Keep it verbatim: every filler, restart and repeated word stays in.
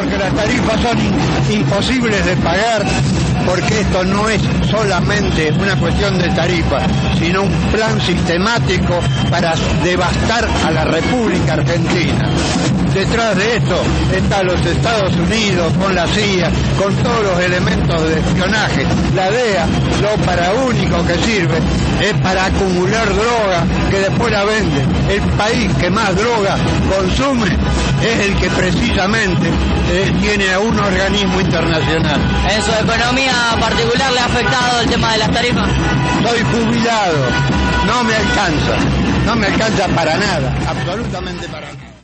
porque las tarifas son in, imposibles de pagar, porque esto no es solamente una cuestión de tarifa, sino un plan sistemático para devastar a la República Argentina. Detrás de esto están los Estados Unidos, con la C I A, con todos los elementos de espionaje. La D E A, lo para único que sirve es para acumular droga que después la vende. El país que más droga consume es el que precisamente eh, tiene a un organismo internacional. ¿En su economía particular le ha afectado el tema de las tarifas? Soy jubilado, no me alcanza, no me alcanza para nada, absolutamente para nada.